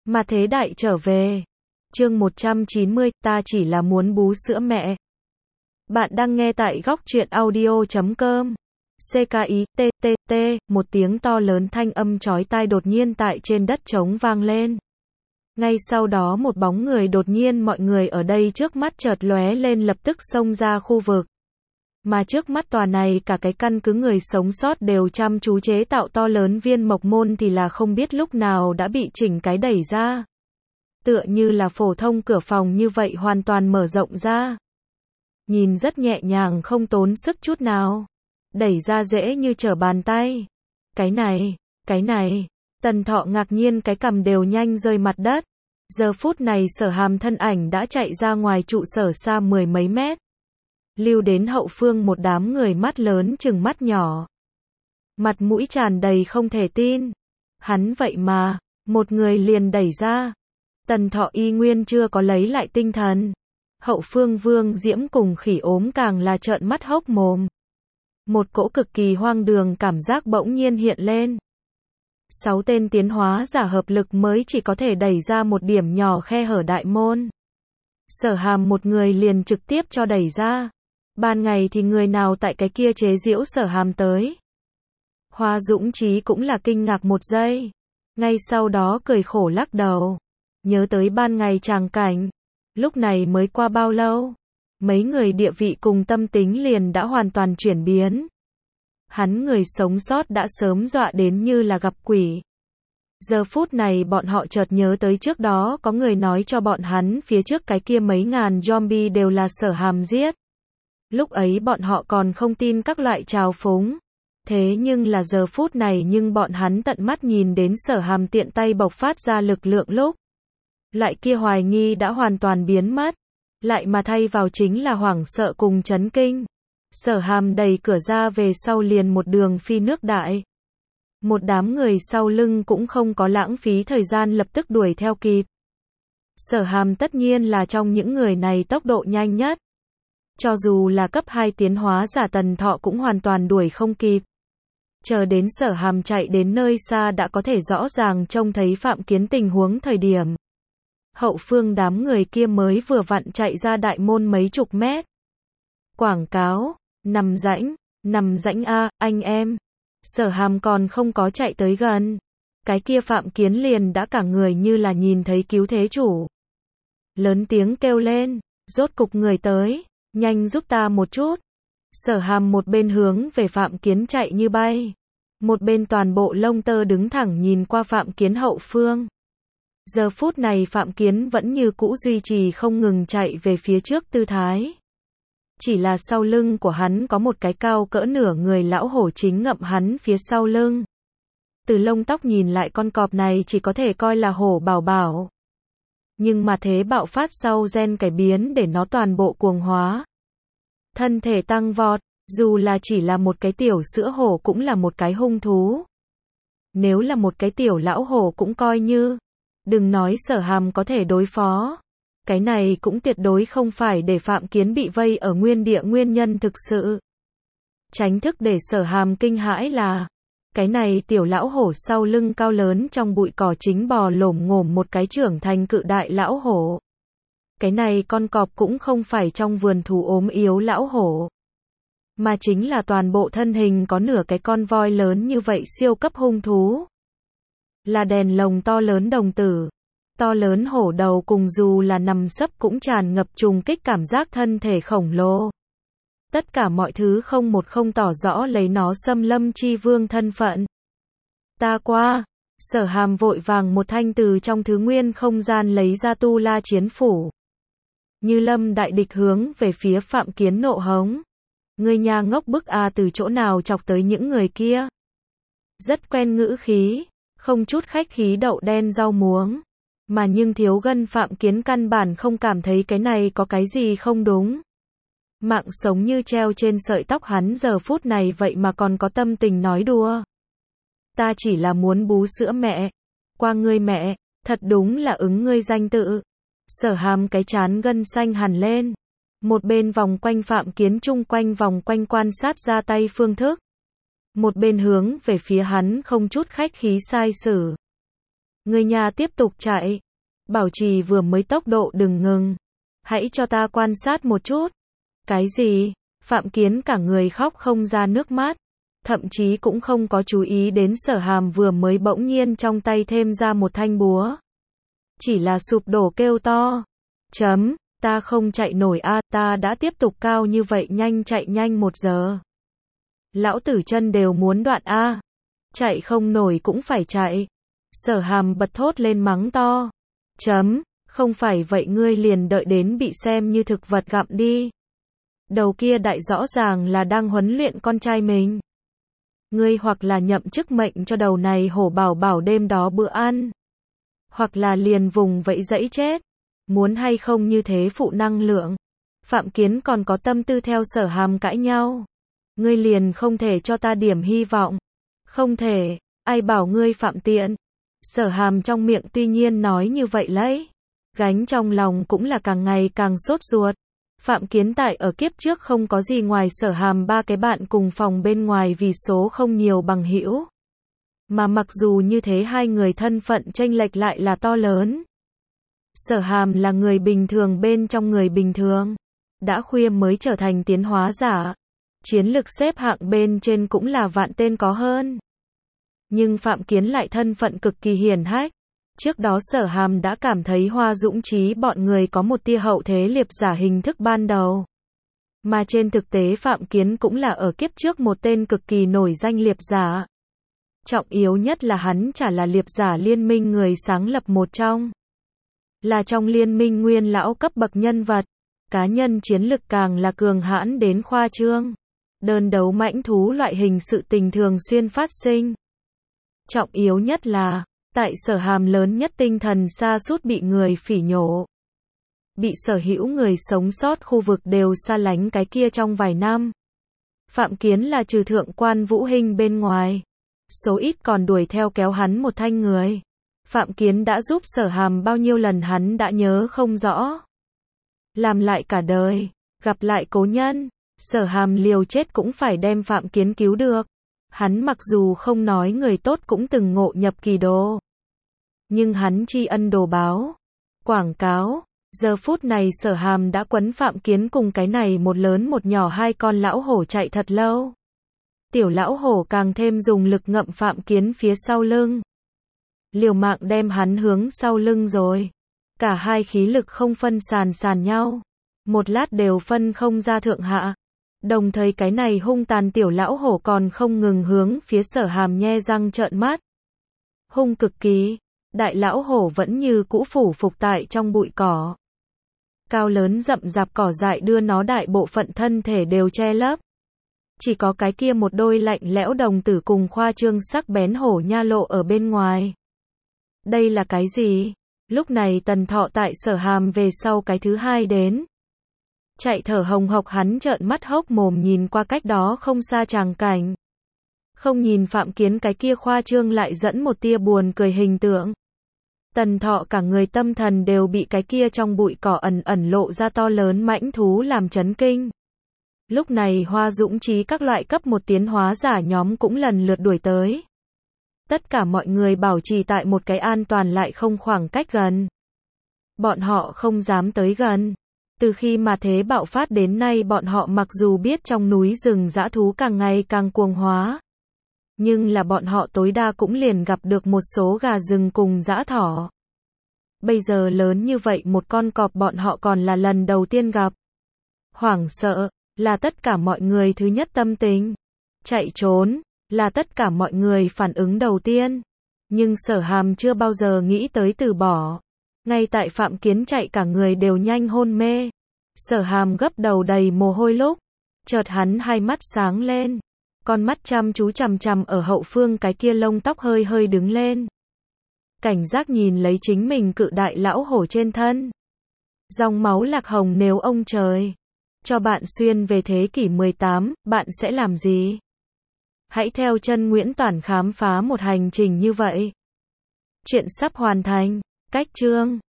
Mà thế đại trở về. Chương 190, ta chỉ là muốn bú sữa mẹ. Bạn đang nghe tại góc truyện audio.com. CKITTT, một tiếng to lớn thanh âm chói tai đột nhiên tại trên đất trống vang lên. Ngay sau đó một bóng người đột nhiên mọi người ở đây trước mắt chợt lóe lên lập tức xông ra khu vực. Mà trước mắt tòa này cả cái căn cứ người sống sót đều chăm chú chế tạo to lớn viên mộc môn thì là không biết lúc nào đã bị chỉnh cái đẩy ra. Tựa như là phổ thông cửa phòng như vậy hoàn toàn mở rộng ra. Nhìn rất nhẹ nhàng không tốn sức chút nào. Đẩy ra dễ như trở bàn tay. Cái này, Tần Thọ ngạc nhiên cái cằm đều nhanh rơi mặt đất. Giờ phút này Sở Hàm thân ảnh đã chạy ra ngoài trụ sở xa mười mấy mét. Lưu đến hậu phương một đám người mắt lớn chừng mắt nhỏ. Mặt mũi tràn đầy không thể tin. Hắn vậy mà, một người liền đẩy ra. Tần Thọ y nguyên chưa có lấy lại tinh thần. Hậu phương Vương Diễm cùng Khỉ Ốm càng là trợn mắt hốc mồm. Một cỗ cực kỳ hoang đường cảm giác bỗng nhiên hiện lên. 6 tên tiến hóa giả hợp lực mới chỉ có thể đẩy ra một điểm nhỏ khe hở đại môn. Sở Hàm một người liền trực tiếp cho đẩy ra. Ban ngày thì người nào tại cái kia chế giễu Sở Hàm tới. Hoa Dũng Chí cũng là kinh ngạc một giây. Ngay sau đó cười khổ lắc đầu. Nhớ tới ban ngày tràng cảnh. Lúc này mới qua bao lâu. Mấy người địa vị cùng tâm tính liền đã hoàn toàn chuyển biến. Hắn người sống sót đã sớm dọa đến như là gặp quỷ. Giờ phút này bọn họ chợt nhớ tới trước đó có người nói cho bọn hắn phía trước cái kia mấy ngàn zombie đều là Sở Hàm giết. Lúc ấy bọn họ còn không tin các loại trào phúng. Thế nhưng là giờ phút này nhưng bọn hắn tận mắt nhìn đến Sở Hàm tiện tay bộc phát ra lực lượng lúc. Lại kia hoài nghi đã hoàn toàn biến mất. Lại mà thay vào chính là hoảng sợ cùng chấn kinh. Sở Hàm đẩy cửa ra về sau liền một đường phi nước đại. Một đám người sau lưng cũng không có lãng phí thời gian lập tức đuổi theo kịp. Sở Hàm tất nhiên là trong những người này tốc độ nhanh nhất. Cho dù là cấp 2 tiến hóa giả Tần Thọ cũng hoàn toàn đuổi không kịp. Chờ đến Sở Hàm chạy đến nơi xa đã có thể rõ ràng trông thấy Phạm Kiến tình huống thời điểm. Hậu phương đám người kia mới vừa vặn chạy ra đại môn mấy chục mét. Quảng cáo, nằm rãnh a, anh em. Sở Hàm còn không có chạy tới gần. Cái kia Phạm Kiến liền đã cả người như là nhìn thấy cứu thế chủ. Lớn tiếng kêu lên, rốt cục người tới, nhanh giúp ta một chút. Sở Hàm một bên hướng về Phạm Kiến chạy như bay. Một bên toàn bộ lông tơ đứng thẳng nhìn qua Phạm Kiến hậu phương. Giờ phút này Phạm Kiến vẫn như cũ duy trì không ngừng chạy về phía trước tư thái. Chỉ là sau lưng của hắn có một cái cao cỡ nửa người lão hổ chính ngậm hắn phía sau lưng. Từ lông tóc nhìn lại con cọp này chỉ có thể coi là hổ bảo bảo. Nhưng mà thế bạo phát sau gen cải biến để nó toàn bộ cuồng hóa. Thân thể tăng vọt, dù là chỉ là một cái tiểu sữa hổ cũng là một cái hung thú. Nếu là một cái tiểu lão hổ cũng coi như. Đừng nói Sở Hàm có thể đối phó. Cái này cũng tuyệt đối không phải để Phạm Kiến bị vây ở nguyên địa nguyên nhân thực sự. Tránh thức để Sở Hàm kinh hãi là. Cái này tiểu lão hổ sau lưng cao lớn trong bụi cỏ chính bò lổm ngổm một cái trưởng thành cự đại lão hổ. Cái này con cọp cũng không phải trong vườn thú ốm yếu lão hổ. Mà chính là toàn bộ thân hình có nửa cái con voi lớn như vậy siêu cấp hung thú. Là đèn lồng to lớn đồng tử. To lớn hổ đầu cùng dù là nằm sấp cũng tràn ngập trùng kích cảm giác thân thể khổng lồ. Tất cả mọi thứ không một không tỏ rõ lấy nó xâm lâm chi vương thân phận. Ta qua. Sở Hàm vội vàng một thanh từ trong thứ nguyên không gian lấy ra tu la chiến phủ. Như lâm đại địch hướng về phía Phạm Kiến nộ hống. Ngươi nhà ngốc bức a, từ chỗ nào chọc tới những người kia. Rất quen ngữ khí. Không chút khách khí đậu đen rau muống. Mà nhưng thiếu gân Phạm Kiến căn bản không cảm thấy cái này có cái gì không đúng. Mạng sống như treo trên sợi tóc hắn giờ phút này vậy mà còn có tâm tình nói đùa. Ta chỉ là muốn bú sữa mẹ. Qua ngươi mẹ, thật đúng là ứng ngươi danh tự. Sở Hàm cái trán gân xanh hẳn lên. Một bên vòng quanh Phạm Kiến chung quanh vòng quanh quan sát ra tay phương thức. Một bên hướng về phía hắn không chút khách khí sai sử. Người nhà tiếp tục chạy. Bảo trì vừa mới tốc độ đừng ngừng. Hãy cho ta quan sát một chút. Cái gì? Phạm Kiến cả người khóc không ra nước mắt. Thậm chí cũng không có chú ý đến Sở Hàm vừa mới bỗng nhiên trong tay thêm ra một thanh búa. Chỉ là sụp đổ kêu to. Ta không chạy nổi a, ta đã tiếp tục cao như vậy nhanh chạy nhanh 1 giờ. Lão tử chân đều muốn đoạn a. Chạy không nổi cũng phải chạy. Sở Hàm bật thốt lên mắng to. Không phải vậy ngươi liền đợi đến bị xem như thực vật gặm đi. Đầu kia đại rõ ràng là đang huấn luyện con trai mình. Ngươi hoặc là nhậm chức mệnh cho đầu này hổ bảo bảo đêm đó bữa ăn. Hoặc là liền vùng vẫy dẫy chết. Muốn hay không như thế phụ năng lượng. Phạm Kiến còn có tâm tư theo Sở Hàm cãi nhau. Ngươi liền không thể cho ta điểm hy vọng. Không thể, ai bảo ngươi phạm tiện. Sở Hàm trong miệng tuy nhiên nói như vậy lấy. Gánh trong lòng cũng là càng ngày càng sốt ruột. Phạm Kiến tại ở kiếp trước không có gì ngoài Sở Hàm 3 cái bạn cùng phòng bên ngoài vì số không nhiều bằng hữu. Mà mặc dù như thế hai người thân phận chênh lệch lại là to lớn. Sở Hàm là người bình thường bên trong người bình thường. Đã khuya mới trở thành tiến hóa giả. Chiến lực xếp hạng bên trên cũng là vạn tên có hơn. Nhưng Phạm Kiến lại thân phận cực kỳ hiển hách. Trước đó Sở Hàm đã cảm thấy Hoa Dũng Chí bọn người có một tia hậu thế liệp giả hình thức ban đầu. Mà trên thực tế Phạm Kiến cũng là ở kiếp trước một tên cực kỳ nổi danh liệp giả. Trọng yếu nhất là hắn chả là liệp giả liên minh người sáng lập một trong. Là trong liên minh nguyên lão cấp bậc nhân vật. Cá nhân chiến lực càng là cường hãn đến khoa trương. Đơn đấu mãnh thú loại hình sự tình thường xuyên phát sinh. Trọng yếu nhất là, tại Sở Hàm lớn nhất tinh thần sa sút bị người phỉ nhổ. Bị sở hữu người sống sót khu vực đều xa lánh cái kia trong vài năm. Phạm Kiến là trừ thượng quan Vũ Hinh bên ngoài. Số ít còn đuổi theo kéo hắn một thanh người. Phạm Kiến đã giúp Sở Hàm bao nhiêu lần hắn đã nhớ không rõ. Làm lại cả đời, gặp lại cố nhân, Sở Hàm liều chết cũng phải đem Phạm Kiến cứu được. Hắn mặc dù không nói người tốt cũng từng ngộ nhập kỳ đồ. Nhưng hắn tri ân đồ báo. Quảng cáo. Giờ phút này Sở Hàm đã quấn Phạm Kiến cùng cái này một lớn một nhỏ hai con lão hổ chạy thật lâu. Tiểu lão hổ càng thêm dùng lực ngậm Phạm Kiến phía sau lưng. Liều mạng đem hắn hướng sau lưng rồi. Cả hai khí lực không phân sàn nhau. Một lát đều phân không ra thượng hạ. Đồng thời cái này hung tàn tiểu lão hổ còn không ngừng hướng phía Sở Hàm nhe răng trợn mắt. Hung cực kỳ. Đại lão hổ vẫn như cũ phủ phục tại trong bụi cỏ. Cao lớn rậm rạp cỏ dại đưa nó đại bộ phận thân thể đều che lấp. Chỉ có cái kia một đôi lạnh lẽo đồng tử cùng khoa trương sắc bén hổ nha lộ ở bên ngoài. Đây là cái gì? Lúc này Tần Thọ tại Sở Hàm về sau cái thứ hai đến. Chạy thở hồng hộc hắn trợn mắt hốc mồm nhìn qua cách đó không xa tràng cảnh. Không nhìn Phạm Kiến cái kia khoa trương lại dẫn một tia buồn cười hình tượng. Tần Thọ cả người tâm thần đều bị cái kia trong bụi cỏ ẩn lộ ra to lớn mãnh thú làm chấn kinh. Lúc này Hoa Dũng Chí các loại cấp một tiến hóa giả nhóm cũng lần lượt đuổi tới. Tất cả mọi người bảo trì tại một cái an toàn lại không khoảng cách gần. Bọn họ không dám tới gần. Từ khi mà thế bạo phát đến nay bọn họ mặc dù biết trong núi rừng dã thú càng ngày càng cuồng hóa. Nhưng là bọn họ tối đa cũng liền gặp được một số gà rừng cùng dã thỏ. Bây giờ lớn như vậy một con cọp bọn họ còn là lần đầu tiên gặp. Hoảng sợ, là tất cả mọi người thứ nhất tâm tình. Chạy trốn, là tất cả mọi người phản ứng đầu tiên. Nhưng Sở Hàm chưa bao giờ nghĩ tới từ bỏ. Ngay tại Phạm Kiến chạy cả người đều nhanh hôn mê. Sở Hàm gấp đầu đầy mồ hôi lúc. Chợt hắn hai mắt sáng lên. Con mắt chăm chú chằm chằm ở hậu phương cái kia lông tóc hơi hơi đứng lên. Cảnh giác nhìn lấy chính mình cự đại lão hổ trên thân. Dòng máu lạc hồng nếu ông trời. Cho bạn xuyên về thế kỷ 18, bạn sẽ làm gì? Hãy theo chân Nguyễn Toản khám phá một hành trình như vậy. Chuyện sắp hoàn thành. Cách chương